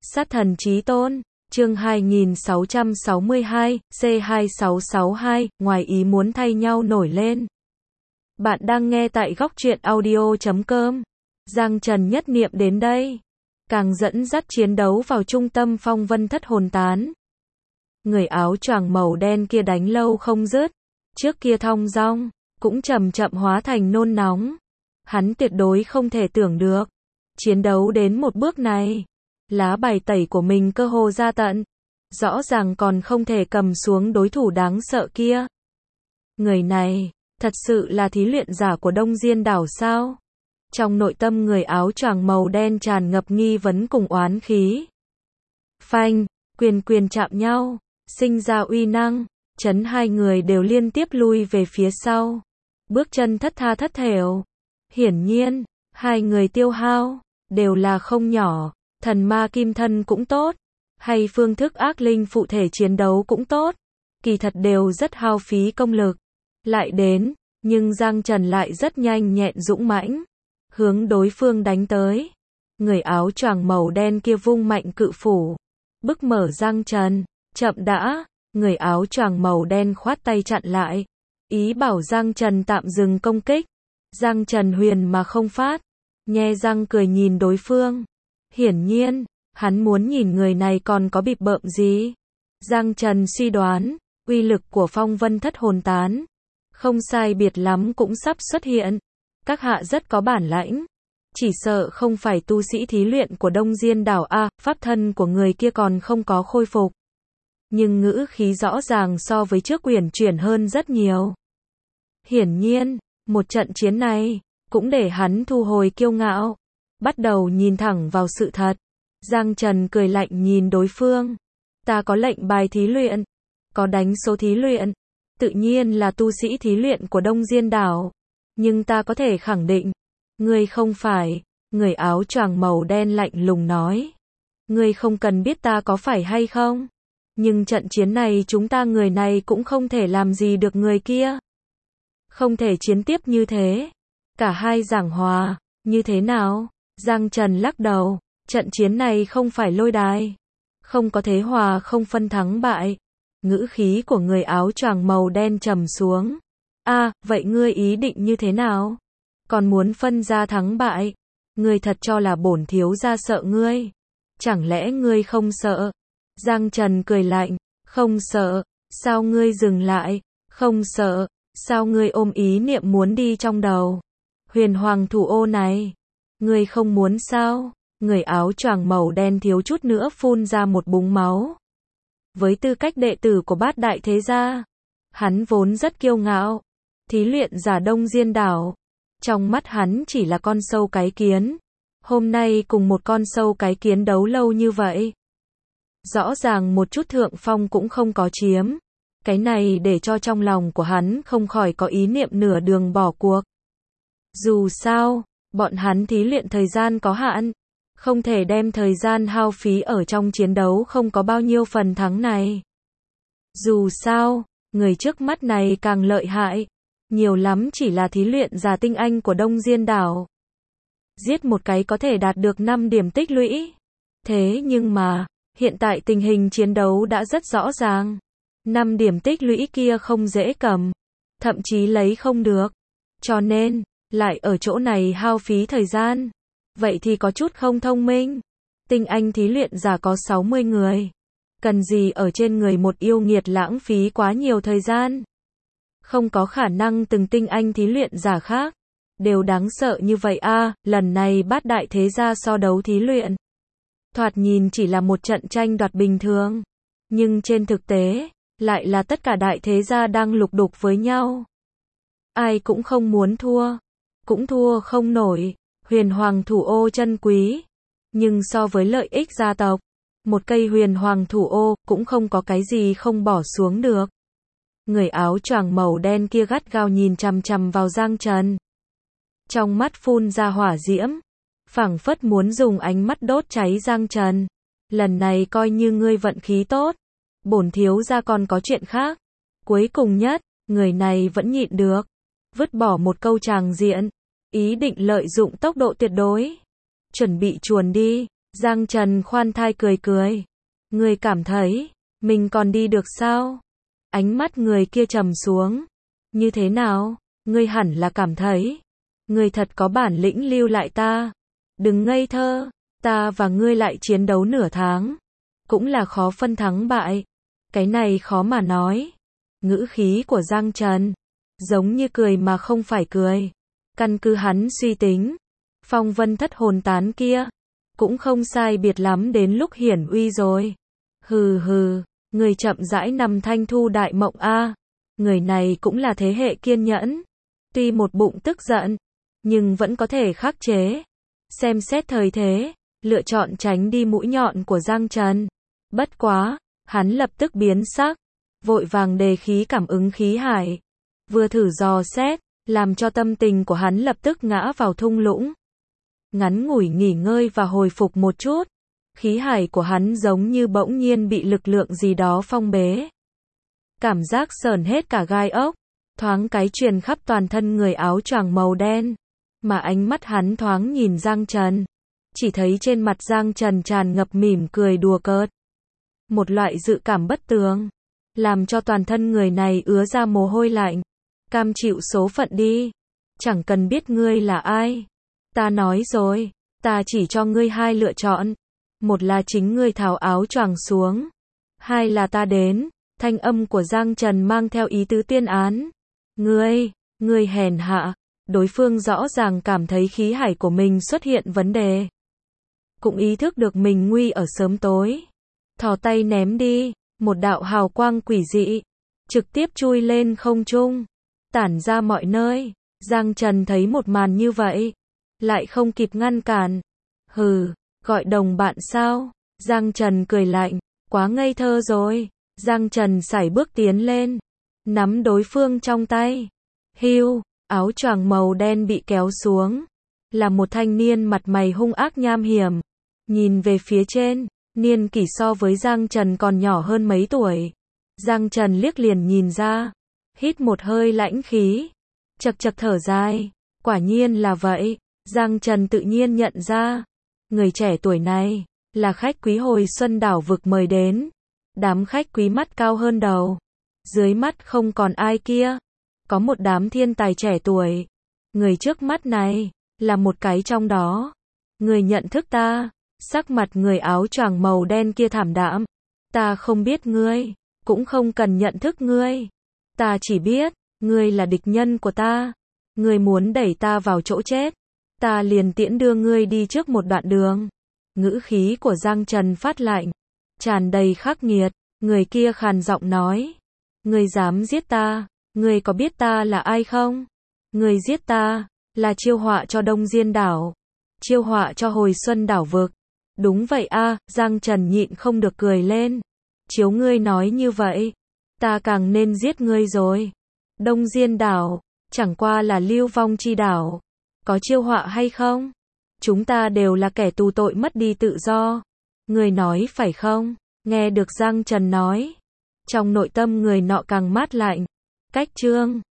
Sát thần chí tôn, chương 2662, C2662, ngoài ý muốn thay nhau nổi lên. Bạn đang nghe tại góc truyện audio.com. Giang Trần nhất niệm đến đây, càng dẫn dắt chiến đấu vào trung tâm phong vân thất hồn tán. Người áo choàng màu đen kia đánh lâu không dứt, trước kia thong dong, cũng chậm chậm hóa thành nôn nóng. Hắn tuyệt đối không thể tưởng được, chiến đấu đến một bước này, lá bài tẩy của mình cơ hồ ra tận, rõ ràng còn không thể cầm xuống đối thủ đáng sợ kia. Người này, thật sự là thí luyện giả của Đông Diên đảo sao? Trong nội tâm người áo choàng màu đen tràn ngập nghi vấn cùng oán khí. Phanh, quyền chạm nhau, sinh ra uy năng, chấn hai người đều liên tiếp lui về phía sau. Bước chân thất tha thất thểu. Hiển nhiên, hai người tiêu hao, đều là không nhỏ. Thần ma kim thân cũng tốt, hay phương thức ác linh phụ thể chiến đấu cũng tốt, kỳ thật đều rất hao phí công lực. Lại đến, nhưng Giang Trần lại rất nhanh nhẹn dũng mãnh, hướng đối phương đánh tới. Người áo choàng màu đen kia vung mạnh cự phủ, bức mở Giang Trần, chậm đã, người áo choàng màu đen khoát tay chặn lại, ý bảo Giang Trần tạm dừng công kích. Giang Trần huyền mà không phát, nhe răng cười nhìn đối phương. Hiển nhiên, hắn muốn nhìn người này còn có bịp bợm gì. Giang Trần suy đoán, uy lực của phong vân thất hồn tán, không sai biệt lắm cũng sắp xuất hiện. Các hạ rất có bản lãnh, chỉ sợ không phải tu sĩ thí luyện của Đông Diên đảo a, pháp thân của người kia còn không có khôi phục. Nhưng ngữ khí rõ ràng so với trước uyển chuyển hơn rất nhiều. Hiển nhiên, một trận chiến này, cũng để hắn thu hồi kiêu ngạo, bắt đầu nhìn thẳng vào sự thật. Giang Trần cười lạnh nhìn đối phương. Ta có lệnh bài thí luyện, có đánh số thí luyện, tự nhiên là tu sĩ thí luyện của Đông Diên đảo. Nhưng ta có thể khẳng định, ngươi không phải. Người áo choàng màu đen lạnh lùng nói. Ngươi không cần biết ta có phải hay không. Nhưng trận chiến này chúng ta người này cũng không thể làm gì được người kia. Không thể chiến tiếp như thế. Cả hai giảng hòa, như thế nào? Giang Trần lắc đầu, trận chiến này không phải lôi đài, không có thế hòa không phân thắng bại. Ngữ khí của người áo choàng màu đen trầm xuống. Vậy ngươi ý định như thế nào? Còn muốn phân ra thắng bại? Ngươi thật cho là bổn thiếu gia sợ ngươi? Chẳng lẽ ngươi không sợ? Giang Trần cười lạnh, không sợ, sao ngươi dừng lại? Không sợ, sao ngươi ôm ý niệm muốn đi trong đầu? Huyền hoàng thủ ô này, ngươi không muốn sao? Người áo choàng màu đen thiếu chút nữa phun ra một búng máu. Với tư cách đệ tử của Bát Đại Thế Gia, hắn vốn rất kiêu ngạo. Thí luyện giả Đông Diên đảo, trong mắt hắn chỉ là con sâu cái kiến. Hôm nay cùng một con sâu cái kiến đấu lâu như vậy, rõ ràng một chút thượng phong cũng không có chiếm. Cái này để cho trong lòng của hắn không khỏi có ý niệm nửa đường bỏ cuộc. Dù sao, bọn hắn thí luyện thời gian có hạn, không thể đem thời gian hao phí ở trong chiến đấu không có bao nhiêu phần thắng này. Dù sao, người trước mắt này càng lợi hại, nhiều lắm chỉ là thí luyện giả tinh anh của Đông Diên đảo. Giết một cái có thể đạt được 5 điểm tích lũy. Thế nhưng mà, hiện tại tình hình chiến đấu đã rất rõ ràng. 5 điểm tích lũy kia không dễ cầm, thậm chí lấy không được. Cho nên, lại ở chỗ này hao phí thời gian. Vậy thì có chút không thông minh. Tinh anh thí luyện giả có 60 người. Cần gì ở trên người một yêu nghiệt lãng phí quá nhiều thời gian. Không có khả năng từng tinh anh thí luyện giả khác đều đáng sợ như vậy lần này Bát Đại Thế Gia so đấu thí luyện. Thoạt nhìn chỉ là một trận tranh đoạt bình thường. Nhưng trên thực tế, lại là tất cả đại thế gia đang lục đục với nhau. Ai cũng không muốn thua. Cũng thua không nổi. Huyền hoàng thủ ô chân quý. Nhưng so với lợi ích gia tộc, một cây huyền hoàng thủ ô cũng không có cái gì không bỏ xuống được. Người áo choàng màu đen kia gắt gao nhìn chằm chằm vào Giang Trần. Trong mắt phun ra hỏa diễm, phảng phất muốn dùng ánh mắt đốt cháy Giang Trần. Lần này coi như ngươi vận khí tốt, bổn thiếu gia còn có chuyện khác. Cuối cùng nhất, người này vẫn nhịn được, vứt bỏ một câu tràng diện, ý định lợi dụng tốc độ tuyệt đối, chuẩn bị chuồn đi. Giang Trần khoan thai cười cười. Ngươi cảm thấy, mình còn đi được sao? Ánh mắt người kia trầm xuống. Như thế nào? Ngươi hẳn là cảm thấy. Ngươi thật có bản lĩnh lưu lại ta. Đừng ngây thơ. Ta và ngươi lại chiến đấu nửa tháng. Cũng là khó phân thắng bại. Cái này khó mà nói. Ngữ khí của Giang Trần. Giống như cười mà không phải cười. Căn cứ hắn suy tính. Phong vân thất hồn tán kia. Cũng không sai biệt lắm đến lúc hiển uy rồi. Hừ hừ. Người chậm rãi nằm thanh thu đại mộng a. Người này cũng là thế hệ kiên nhẫn. Tuy một bụng tức giận. Nhưng vẫn có thể khắc chế. Xem xét thời thế. Lựa chọn tránh đi mũi nhọn của Giang Trần. Bất quá. Hắn lập tức biến sắc. Vội vàng đề khí cảm ứng khí hải. Vừa thử dò xét. Làm cho tâm tình của hắn lập tức ngã vào thung lũng. Ngắn ngủi nghỉ ngơi và hồi phục một chút. Khí hải của hắn giống như bỗng nhiên bị lực lượng gì đó phong bế. Cảm giác sởn hết cả gai ốc. Thoáng cái truyền khắp toàn thân người áo choàng màu đen. Mà ánh mắt hắn thoáng nhìn Giang Trần. Chỉ thấy trên mặt Giang Trần tràn ngập mỉm cười đùa cợt. Một loại dự cảm bất tường. Làm cho toàn thân người này ứa ra mồ hôi lạnh. Cam chịu số phận đi. Chẳng cần biết ngươi là ai. Ta nói rồi. Ta chỉ cho ngươi hai lựa chọn. Một là chính ngươi tháo áo choàng xuống. Hai là ta đến. Thanh âm của Giang Trần mang theo ý tứ tuyên án. Ngươi hèn hạ. Đối phương rõ ràng cảm thấy khí hải của mình xuất hiện vấn đề. Cũng ý thức được mình nguy ở sớm tối. Thò tay ném đi. Một đạo hào quang quỷ dị. Trực tiếp chui lên không trung. Tản ra mọi nơi. Giang Trần thấy một màn như vậy. Lại không kịp ngăn cản. Hừ, gọi đồng bạn sao? Giang Trần cười lạnh. Quá ngây thơ rồi. Giang Trần sải bước tiến lên. Nắm đối phương trong tay. Hiu, áo choàng màu đen bị kéo xuống. Là một thanh niên mặt mày hung ác nham hiểm. Nhìn về phía trên. Niên kỷ so với Giang Trần còn nhỏ hơn mấy tuổi. Giang Trần liếc liền nhìn ra. Hít một hơi lãnh khí. Chật chật thở dài. Quả nhiên là vậy. Giang Trần tự nhiên nhận ra. Người trẻ tuổi này. Là khách quý hồi xuân đảo vực mời đến. Đám khách quý mắt cao hơn đầu. Dưới mắt không còn ai kia. Có một đám thiên tài trẻ tuổi. Người trước mắt này. Là một cái trong đó. Người nhận thức ta. Sắc mặt người áo choàng màu đen kia thảm đạm. Ta không biết ngươi. Cũng không cần nhận thức ngươi. Ta chỉ biết. Ngươi là địch nhân của ta. Ngươi muốn đẩy ta vào chỗ chết. Ta liền tiễn đưa ngươi đi trước một đoạn đường. Ngữ khí của Giang Trần phát lạnh. Tràn đầy khắc nghiệt. Người kia khàn giọng nói. Ngươi dám giết ta. Ngươi có biết ta là ai không? Ngươi giết ta. Là chiêu họa cho Đông Diên đảo. Chiêu họa cho hồi xuân đảo vực. Đúng vậy a. Giang Trần nhịn không được cười lên. Chiếu ngươi nói như vậy. Ta càng nên giết ngươi rồi. Đông Diên đảo. Chẳng qua là lưu vong chi đảo. Có chiêu họa hay không? Chúng ta đều là kẻ tù tội mất đi tự do. Ngươi nói phải không? Nghe được Giang Trần nói. Trong nội tâm người nọ càng mát lạnh. Cách chương